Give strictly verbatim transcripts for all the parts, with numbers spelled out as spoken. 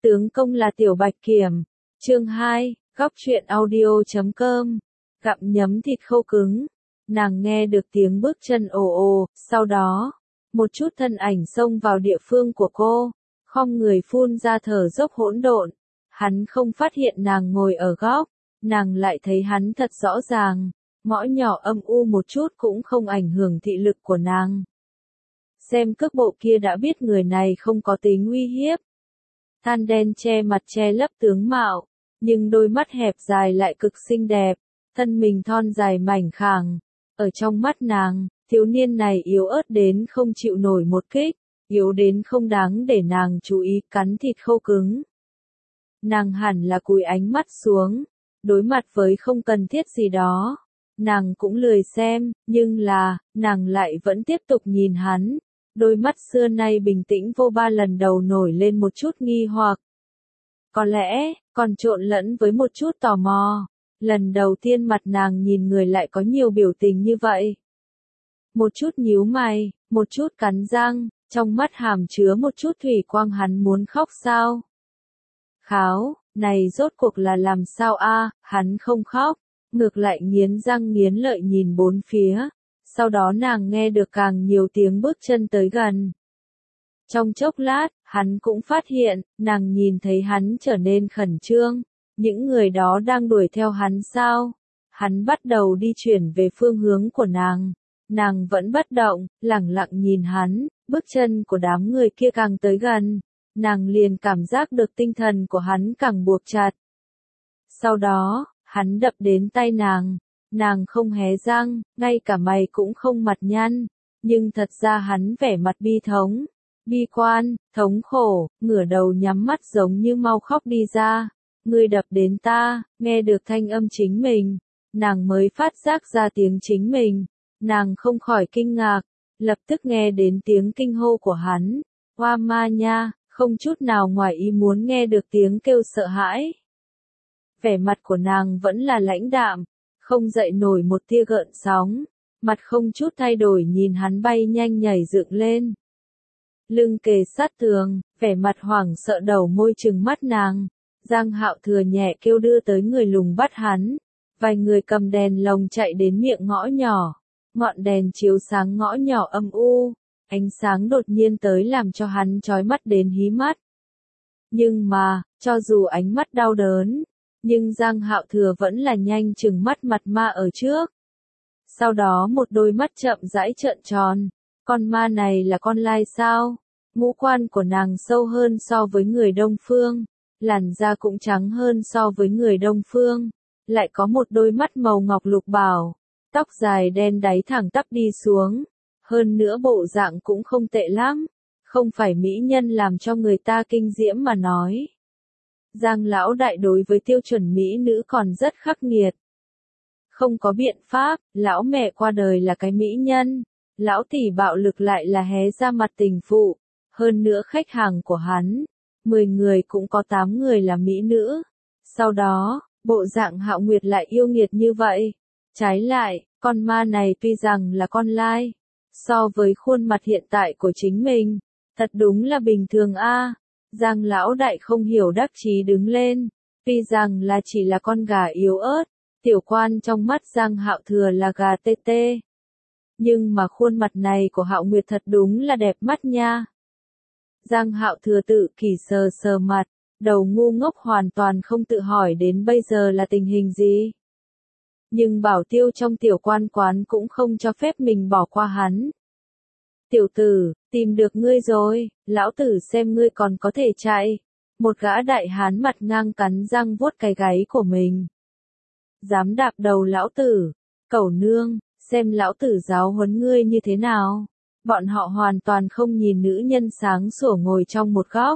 Tướng công là Tiểu Bạch Kiểm. Chương hai, góc truyện audio chấm com. Gặm nhấm thịt khô cứng. Nàng nghe được tiếng bước chân ồ ồ, sau đó, một chút thân ảnh xông vào địa phương của cô, khom người phun ra thở dốc hỗn độn. Hắn không phát hiện nàng ngồi ở góc, nàng lại thấy hắn thật rõ ràng, ngõ nhỏ âm u một chút cũng không ảnh hưởng thị lực của nàng. Xem cước bộ kia đã biết người này không có tính uy hiếp. Than đen che mặt che lấp tướng mạo, nhưng đôi mắt hẹp dài lại cực xinh đẹp, thân mình thon dài mảnh khàng. Ở trong mắt nàng, thiếu niên này yếu ớt đến không chịu nổi một kích, yếu đến không đáng để nàng chú ý cắn thịt khô cứng. Nàng hẳn là cúi ánh mắt xuống, đối mặt với không cần thiết gì đó. Nàng cũng lười xem, nhưng là, nàng lại vẫn tiếp tục nhìn hắn. Đôi mắt xưa nay bình tĩnh vô ba lần đầu nổi lên một chút nghi hoặc. Có lẽ, còn trộn lẫn với một chút tò mò. Lần đầu tiên mặt nàng nhìn người lại có nhiều biểu tình như vậy. Một chút nhíu mày, một chút cắn răng, trong mắt hàm chứa một chút thủy quang hắn muốn khóc sao. Kháo, này rốt cuộc là làm sao a? Hắn không khóc, ngược lại nghiến răng nghiến lợi nhìn bốn phía. Sau đó nàng nghe được càng nhiều tiếng bước chân tới gần. Trong chốc lát, hắn cũng phát hiện, nàng nhìn thấy hắn trở nên khẩn trương. Những người đó đang đuổi theo hắn sao? Hắn bắt đầu đi chuyển về phương hướng của nàng. Nàng vẫn bất động, lẳng lặng nhìn hắn, bước chân của đám người kia càng tới gần. Nàng liền cảm giác được tinh thần của hắn càng buộc chặt. Sau đó, hắn đập đến tay nàng. Nàng không hé răng, ngay cả mày cũng không mặt nhăn, nhưng thật ra hắn vẻ mặt bi thống, bi quan, thống khổ, ngửa đầu nhắm mắt giống như mau khóc đi ra. Ngươi đập đến ta, nghe được thanh âm chính mình, nàng mới phát giác ra tiếng chính mình, nàng không khỏi kinh ngạc, lập tức nghe đến tiếng kinh hô của hắn, hoa ma nha, không chút nào ngoài ý muốn nghe được tiếng kêu sợ hãi. Vẻ mặt của nàng vẫn là lãnh đạm, không dậy nổi một tia gợn sóng, mặt không chút thay đổi nhìn hắn bay nhanh nhảy dựng lên. Lưng kề sát tường, vẻ mặt hoảng sợ đầu môi trừng mắt nàng, Giang Hạo Thừa nhẹ kêu đưa tới người lùng bắt hắn, vài người cầm đèn lồng chạy đến miệng ngõ nhỏ, ngọn đèn chiếu sáng ngõ nhỏ âm u, ánh sáng đột nhiên tới làm cho hắn chói mắt đến hí mắt. Nhưng mà, cho dù ánh mắt đau đớn, nhưng Giang Hạo Thừa vẫn là nhanh chừng mắt mặt ma ở trước. Sau đó một đôi mắt chậm rãi trợn tròn, con ma này là con lai sao? Ngũ quan của nàng sâu hơn so với người Đông Phương, làn da cũng trắng hơn so với người Đông Phương, lại có một đôi mắt màu ngọc lục bảo, tóc dài đen đáy thẳng tắp đi xuống, hơn nữa bộ dạng cũng không tệ lắm, không phải mỹ nhân làm cho người ta kinh diễm mà nói. Giang lão đại đối với tiêu chuẩn mỹ nữ còn rất khắc nghiệt. Không có biện pháp, lão mẹ qua đời là cái mỹ nhân, lão tỷ bạo lực lại là hé ra mặt tình phụ, hơn nữa khách hàng của hắn, mười người cũng có tám người là mỹ nữ. Sau đó, bộ dạng Hạo Nguyệt lại yêu nghiệt như vậy. Trái lại, con ma này tuy rằng là con lai, so với khuôn mặt hiện tại của chính mình, thật đúng là bình thường a. Giang lão đại không hiểu đắc chí đứng lên, tuy rằng là chỉ là con gà yếu ớt, tiểu quan trong mắt Giang Hạo Thừa là gà tê tê. Nhưng mà khuôn mặt này của Hạo Nguyệt thật đúng là đẹp mắt nha. Giang Hạo Thừa tự kỷ sờ sờ mặt, đầu ngu ngốc hoàn toàn không tự hỏi đến bây giờ là tình hình gì. Nhưng bảo tiêu trong tiểu quan quán cũng không cho phép mình bỏ qua hắn. Tiểu tử, tìm được ngươi rồi, lão tử xem ngươi còn có thể chạy. Một gã đại hán mặt ngang cắn răng vuốt cái gáy của mình. Dám đạp đầu lão tử, cẩu nương, xem lão tử giáo huấn ngươi như thế nào. Bọn họ hoàn toàn không nhìn nữ nhân sáng sủa ngồi trong một góc.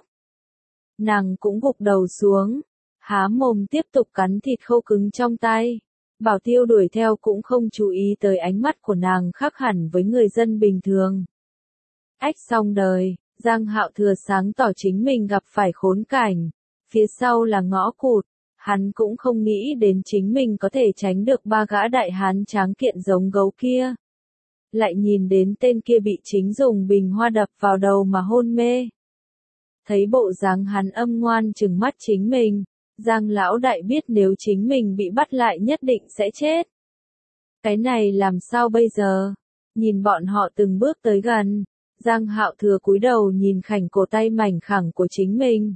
Nàng cũng gục đầu xuống, há mồm tiếp tục cắn thịt khô cứng trong tay. Bảo tiêu đuổi theo cũng không chú ý tới ánh mắt của nàng khác hẳn với người dân bình thường. Ách xong đời, Giang Hạo Thừa sáng tỏ chính mình gặp phải khốn cảnh, phía sau là ngõ cụt, hắn cũng không nghĩ đến chính mình có thể tránh được ba gã đại hán tráng kiện giống gấu kia. Lại nhìn đến tên kia bị chính dùng bình hoa đập vào đầu mà hôn mê. Thấy bộ dáng hắn âm ngoan trừng mắt chính mình, Giang lão đại biết nếu chính mình bị bắt lại nhất định sẽ chết. Cái này làm sao bây giờ? Nhìn bọn họ từng bước tới gần, Giang Hạo Thừa cúi đầu nhìn khảnh cổ tay mảnh khảnh của chính mình.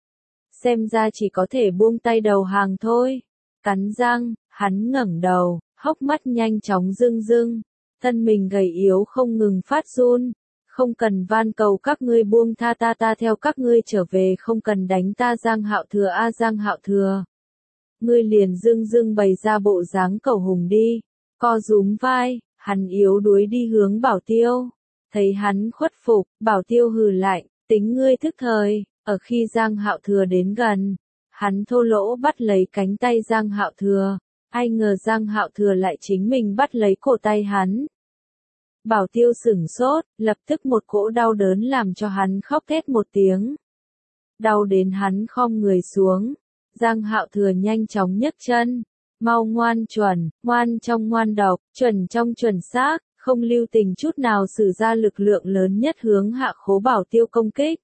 Xem ra chỉ có thể buông tay đầu hàng thôi. Cắn răng, hắn ngẩng đầu, hốc mắt nhanh chóng rưng rưng, thân mình gầy yếu không ngừng phát run. Không cần van cầu các ngươi buông tha ta, ta theo các ngươi trở về, không cần đánh ta. Giang Hạo Thừa a Giang Hạo Thừa. Ngươi liền dưng dưng bày ra bộ dáng cẩu hùng đi, co rúm vai, hắn yếu đuối đi hướng Bảo Tiêu. Thấy hắn khuất phục, Bảo Tiêu hừ lạnh, tính ngươi thức thời. Ở khi Giang Hạo Thừa đến gần, hắn thô lỗ bắt lấy cánh tay Giang Hạo Thừa, ai ngờ Giang Hạo Thừa lại chính mình bắt lấy cổ tay hắn. Bảo Tiêu sửng sốt, lập tức một cỗ đau đớn làm cho hắn khóc thét một tiếng. Đau đến hắn khom người xuống, Giang Hạo Thừa nhanh chóng nhấc chân, mau ngoan chuẩn, ngoan trong ngoan độc, chuẩn trong chuẩn xác, không lưu tình chút nào sử ra lực lượng lớn nhất hướng hạ khố Bảo Tiêu công kích.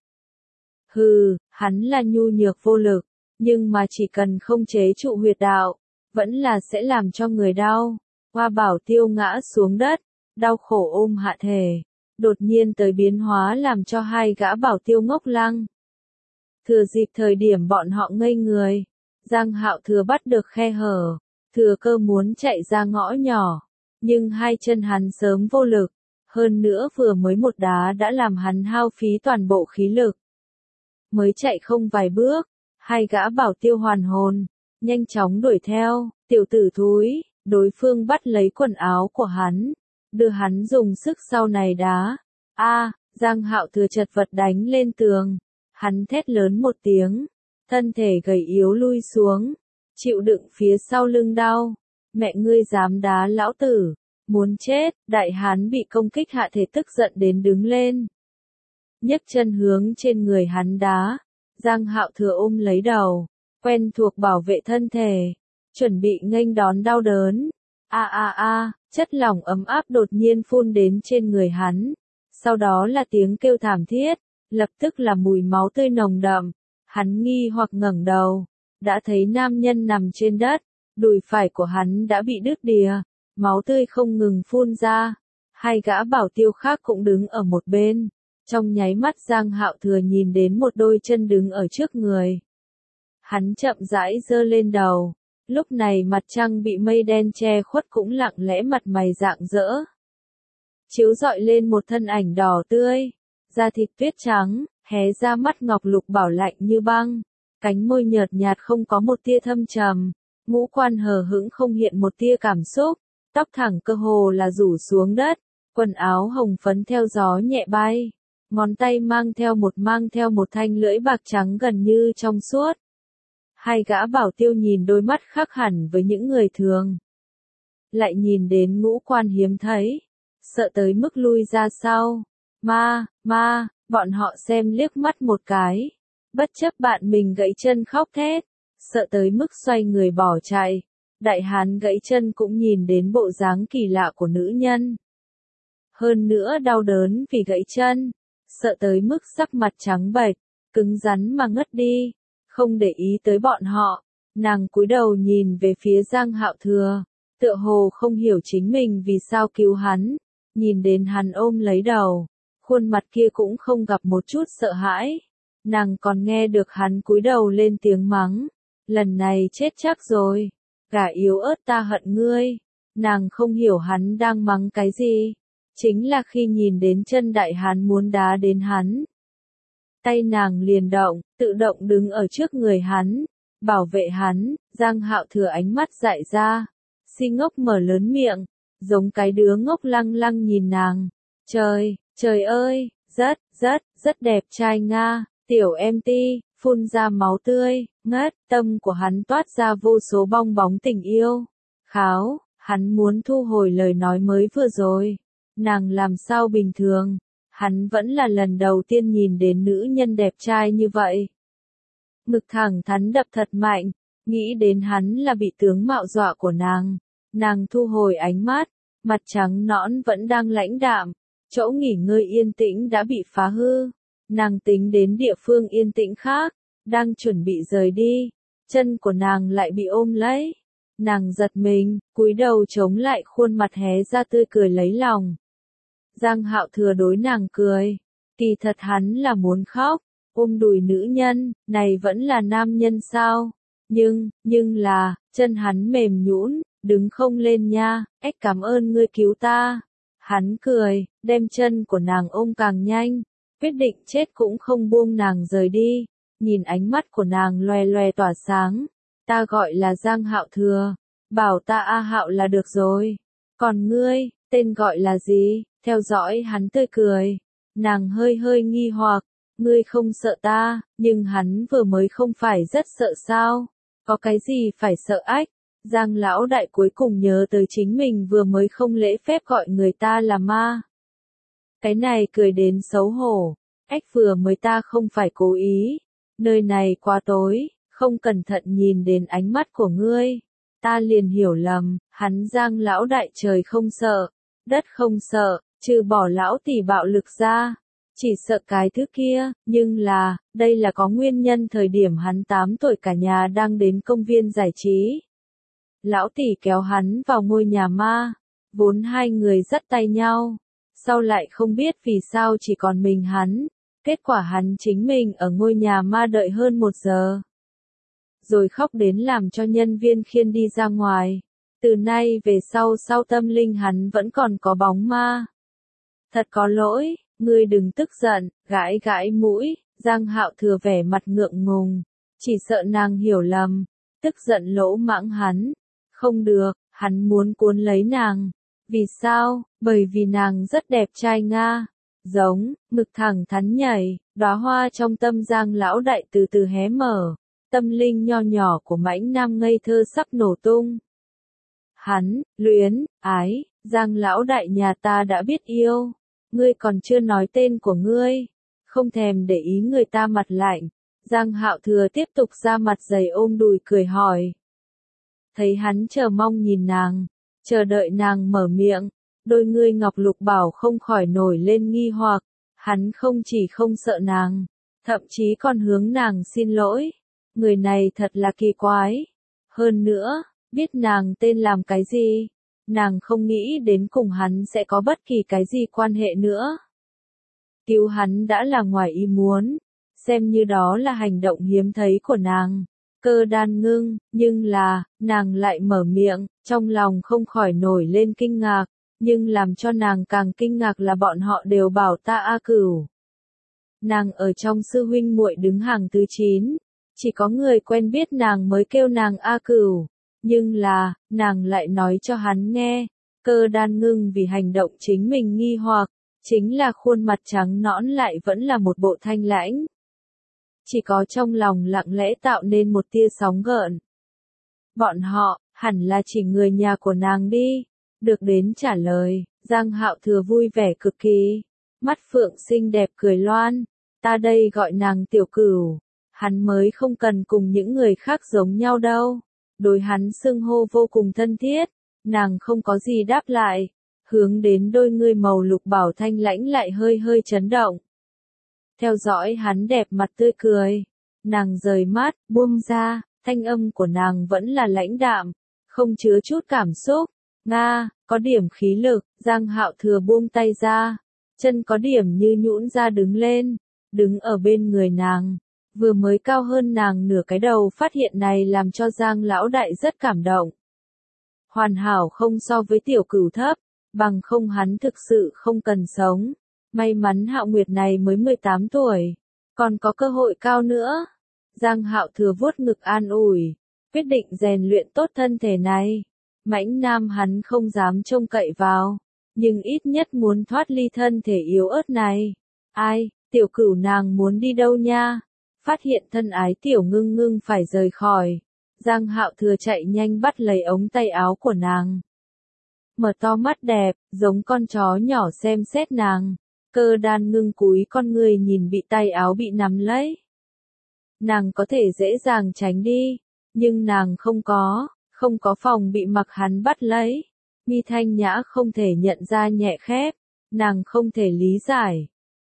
Hừ, hắn là nhu nhược vô lực, nhưng mà chỉ cần không chế trụ huyệt đạo, vẫn là sẽ làm cho người đau. Hoa Bảo Tiêu ngã xuống đất, đau khổ ôm hạ thể, đột nhiên tới biến hóa làm cho hai gã Bảo Tiêu ngốc lăng. Thừa dịp thời điểm bọn họ ngây người, Giang Hạo Thừa bắt được khe hở, thừa cơ muốn chạy ra ngõ nhỏ, nhưng hai chân hắn sớm vô lực, hơn nữa vừa mới một đá đã làm hắn hao phí toàn bộ khí lực. Mới chạy không vài bước, hai gã Bảo Tiêu hoàn hồn, nhanh chóng đuổi theo, tiểu tử thúi, đối phương bắt lấy quần áo của hắn, đưa hắn dùng sức sau này đá. A, Giang Hạo Thừa chật vật đánh lên tường, hắn thét lớn một tiếng, thân thể gầy yếu lui xuống, chịu đựng phía sau lưng đau. Mẹ ngươi dám đá lão tử, muốn chết. Đại hán bị công kích hạ thể tức giận đến đứng lên, nhấc chân hướng trên người hắn đá. Giang Hạo Thừa ôm lấy đầu, quen thuộc bảo vệ thân thể, chuẩn bị nghênh đón đau đớn. A a a, chất lỏng ấm áp đột nhiên phun đến trên người hắn, sau đó là tiếng kêu thảm thiết, lập tức là mùi máu tươi nồng đậm. Hắn nghi hoặc ngẩng đầu, đã thấy nam nhân nằm trên đất, đùi phải của hắn đã bị đứt đìa, máu tươi không ngừng phun ra. Hai gã Bảo Tiêu khác cũng đứng ở một bên. Trong nháy mắt Giang Hạo Thừa nhìn đến một đôi chân đứng ở trước người. Hắn chậm rãi giơ lên đầu, lúc này mặt trăng bị mây đen che khuất cũng lặng lẽ mặt mày rạng rỡ. Chiếu rọi lên một thân ảnh đỏ tươi, da thịt tuyết trắng, hé ra mắt ngọc lục bảo lạnh như băng, cánh môi nhợt nhạt không có một tia thâm trầm, ngũ quan hờ hững không hiện một tia cảm xúc, tóc thẳng cơ hồ là rủ xuống đất, quần áo hồng phấn theo gió nhẹ bay. Ngón tay mang theo một mang theo một thanh lưỡi bạc trắng gần như trong suốt. Hai gã Bảo Tiêu nhìn đôi mắt khác hẳn với những người thường. Lại nhìn đến ngũ quan hiếm thấy, sợ tới mức lui ra sau. Ma, ma, bọn họ xem liếc mắt một cái, bất chấp bạn mình gãy chân khóc thét, sợ tới mức xoay người bỏ chạy. Đại hán gãy chân cũng nhìn đến bộ dáng kỳ lạ của nữ nhân. Hơn nữa đau đớn vì gãy chân, sợ tới mức sắc mặt trắng bệch, cứng rắn mà ngất đi, không để ý tới bọn họ, nàng cúi đầu nhìn về phía Giang Hạo Thừa, tựa hồ không hiểu chính mình vì sao cứu hắn, nhìn đến hắn ôm lấy đầu, khuôn mặt kia cũng không gặp một chút sợ hãi, nàng còn nghe được hắn cúi đầu lên tiếng mắng, lần này chết chắc rồi, gà yếu ớt ta hận ngươi, nàng không hiểu hắn đang mắng cái gì. Chính là khi nhìn đến chân đại hán muốn đá đến hắn, tay nàng liền động, tự động đứng ở trước người hắn, bảo vệ hắn. Giang Hạo Thừa ánh mắt dại ra, si ngốc mở lớn miệng, giống cái đứa ngốc lăng lăng nhìn nàng. Trời, trời ơi, rất, rất, rất đẹp trai Nga, tiểu em ti, phun ra máu tươi, ngất, tâm của hắn toát ra vô số bong bóng tình yêu. Kháo, hắn muốn thu hồi lời nói mới vừa rồi. Nàng làm sao bình thường, hắn vẫn là lần đầu tiên nhìn đến nữ nhân đẹp trai như vậy. Ngực thẳng thắn đập thật mạnh, nghĩ đến hắn là bị tướng mạo dọa của nàng. Nàng thu hồi ánh mắt, mặt trắng nõn vẫn đang lãnh đạm, chỗ nghỉ ngơi yên tĩnh đã bị phá hư. Nàng tính đến địa phương yên tĩnh khác, đang chuẩn bị rời đi, chân của nàng lại bị ôm lấy. Nàng giật mình, cúi đầu chống lại khuôn mặt hé ra tươi cười lấy lòng. Giang Hạo Thừa đối nàng cười, kỳ thật hắn là muốn khóc, ôm đùi nữ nhân, này vẫn là nam nhân sao? Nhưng, nhưng là, chân hắn mềm nhũn, đứng không lên nha, ếch cảm ơn ngươi cứu ta. Hắn cười, đem chân của nàng ôm càng nhanh, quyết định chết cũng không buông nàng rời đi, nhìn ánh mắt của nàng loè loè tỏa sáng. Ta gọi là Giang Hạo Thừa, bảo ta A Hạo là được rồi. Còn ngươi, tên gọi là gì? Theo dõi hắn tươi cười, nàng hơi hơi nghi hoặc, ngươi không sợ ta, nhưng hắn vừa mới không phải rất sợ sao? Có cái gì phải sợ ách? Giang lão đại cuối cùng nhớ tới chính mình vừa mới không lễ phép gọi người ta là ma. Cái này cười đến xấu hổ, ách vừa mới ta không phải cố ý, nơi này quá tối, không cẩn thận nhìn đến ánh mắt của ngươi, ta liền hiểu lầm, hắn Giang lão đại trời không sợ, đất không sợ, trừ bỏ lão tỷ bạo lực ra, chỉ sợ cái thứ kia, nhưng là, đây là có nguyên nhân thời điểm hắn tám tuổi cả nhà đang đến công viên giải trí. Lão tỷ kéo hắn vào ngôi nhà ma, vốn hai người dắt tay nhau, sau lại không biết vì sao chỉ còn mình hắn, kết quả hắn chính mình ở ngôi nhà ma đợi hơn một giờ. Rồi khóc đến làm cho nhân viên khiêng đi ra ngoài, từ nay về sau sau tâm linh hắn vẫn còn có bóng ma. Thật có lỗi, ngươi đừng tức giận, gãi gãi mũi, Giang Hạo Thừa vẻ mặt ngượng ngùng, chỉ sợ nàng hiểu lầm, tức giận lỗ mãng hắn. Không được, hắn muốn cuốn lấy nàng. Vì sao? Bởi vì nàng rất đẹp trai nga. Giống, ngực thẳng thắn nhảy, đóa hoa trong tâm Giang lão đại từ từ hé mở. Tâm linh nho nhỏ của mãnh nam ngây thơ sắp nổ tung. Hắn, luyến, ái, Giang lão đại nhà ta đã biết yêu. Ngươi còn chưa nói tên của ngươi. Không thèm để ý người ta mặt lạnh. Giang Hạo Thừa tiếp tục ra mặt dày ôm đùi cười hỏi. Thấy hắn chờ mong nhìn nàng, chờ đợi nàng mở miệng, đôi ngươi ngọc lục bảo không khỏi nổi lên nghi hoặc, hắn không chỉ không sợ nàng, thậm chí còn hướng nàng xin lỗi, người này thật là kỳ quái. Hơn nữa, biết nàng tên làm cái gì, nàng không nghĩ đến cùng hắn sẽ có bất kỳ cái gì quan hệ nữa. Cứu hắn đã là ngoài ý muốn, xem như đó là hành động hiếm thấy của nàng. Cơ đan ngưng, nhưng là, nàng lại mở miệng, trong lòng không khỏi nổi lên kinh ngạc, nhưng làm cho nàng càng kinh ngạc là bọn họ đều bảo ta A Cửu. Nàng ở trong sư huynh muội đứng hàng thứ chín, chỉ có người quen biết nàng mới kêu nàng A Cửu, nhưng là, nàng lại nói cho hắn nghe, cơ đan ngưng vì hành động chính mình nghi hoặc, chính là khuôn mặt trắng nõn lại vẫn là một bộ thanh lãnh. Chỉ có trong lòng lặng lẽ tạo nên một tia sóng gợn. Bọn họ, hẳn là chỉ người nhà của nàng đi. Được đến trả lời, Giang Hạo Thừa vui vẻ cực kỳ. Mắt phượng xinh đẹp cười loan. Ta đây gọi nàng tiểu cửu. Hắn mới không cần cùng những người khác giống nhau đâu. Đối hắn xưng hô vô cùng thân thiết. Nàng không có gì đáp lại. Hướng đến đôi ngươi màu lục bảo thanh lãnh lại hơi hơi chấn động. Theo dõi hắn đẹp mặt tươi cười, nàng rời mắt, buông ra, thanh âm của nàng vẫn là lãnh đạm, không chứa chút cảm xúc. Nga, có điểm khí lực, Giang Hạo Thừa buông tay ra, chân có điểm như nhũn ra đứng lên, đứng ở bên người nàng, vừa mới cao hơn nàng nửa cái đầu phát hiện này làm cho Giang lão đại rất cảm động. Hoàn hảo không so với tiểu cửu thấp, bằng không hắn thực sự không cần sống. May mắn Hạo Nguyệt này mới mười tám tuổi, còn có cơ hội cao nữa. Giang Hạo Thừa vuốt ngực an ủi, quyết định rèn luyện tốt thân thể này. Mãnh nam hắn không dám trông cậy vào, nhưng ít nhất muốn thoát ly thân thể yếu ớt này. Ai, tiểu cửu nàng muốn đi đâu nha? Phát hiện thân ái tiểu ngưng ngưng phải rời khỏi. Giang Hạo Thừa chạy nhanh bắt lấy ống tay áo của nàng. Mở to mắt đẹp, giống con chó nhỏ xem xét nàng. Cơ đan ngưng cúi con người nhìn bị tay áo bị nắm lấy. Nàng có thể dễ dàng tránh đi, nhưng nàng không có, không có phòng bị mặc hắn bắt lấy. Mi thanh nhã không thể nhận ra nhẹ khép, nàng không thể lý giải.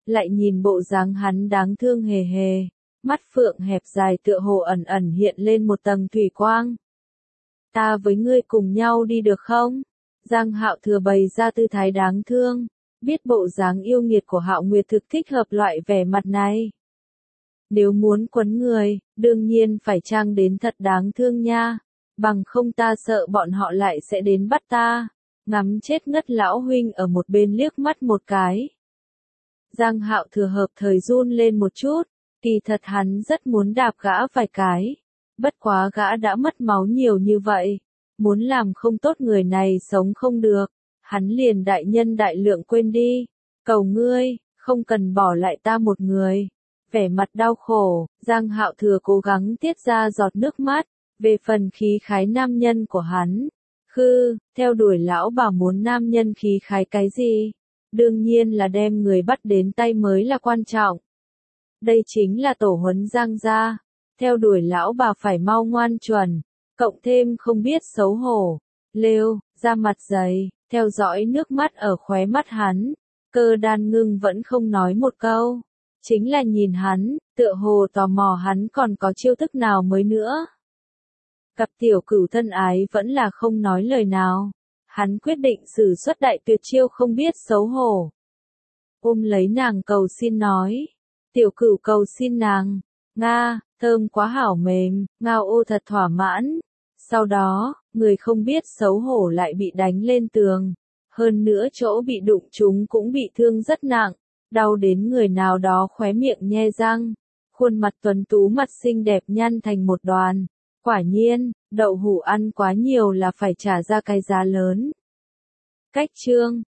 lại nhìn bộ dáng hắn đáng thương hề hề, mắt phượng hẹp dài tựa hồ ẩn ẩn hiện lên một tầng thủy quang. Ta với ngươi cùng nhau đi được không? Giang Hạo Thừa bày ra tư thái đáng thương, biết bộ dáng yêu nghiệt của Hạo Nguyệt thực thích hợp loại vẻ mặt này. Nếu muốn quấn người, đương nhiên phải trang đến thật đáng thương nha, bằng không ta sợ bọn họ lại sẽ đến bắt ta. Ngắm chết ngất lão huynh ở một bên liếc mắt một cái. Giang Hạo Thừa hợp thời run lên một chút, kỳ thật hắn rất muốn đạp gã vài cái. Bất quá gã đã mất máu nhiều như vậy, muốn làm không tốt người này sống không được, hắn liền đại nhân đại lượng quên đi, cầu ngươi, không cần bỏ lại ta một người. Vẻ mặt đau khổ, Giang Hạo Thừa cố gắng tiết ra giọt nước mắt, về phần khí khái nam nhân của hắn. Khư, theo đuổi lão bà muốn nam nhân khí khái cái gì? Đương nhiên là đem người bắt đến tay mới là quan trọng. Đây chính là tổ huấn Giang gia. Theo đuổi lão bà phải mau ngoan chuẩn, cộng thêm không biết xấu hổ. Lêu, ra mặt dày, theo dõi nước mắt ở khóe mắt hắn. Cơ Đan Ngưng vẫn không nói một câu. Chính là nhìn hắn, tựa hồ tò mò hắn còn có chiêu thức nào mới nữa. Cặp tiểu cửu thân ái vẫn là không nói lời nào. Hắn quyết định sử xuất đại tuyệt chiêu không biết xấu hổ. Ôm lấy nàng cầu xin nói. Tiểu cửu cầu xin nàng. Nga, thơm quá hảo mềm, ngao ô thật thỏa mãn. Sau đó, người không biết xấu hổ lại bị đánh lên tường. Hơn nữa chỗ bị đụng chúng cũng bị thương rất nặng. Đau đến người nào đó khóe miệng nhe răng. Khuôn mặt tuấn tú mặt xinh đẹp nhăn thành một đoàn. Quả nhiên, đậu hũ ăn quá nhiều là phải trả ra cái giá lớn. Cách chương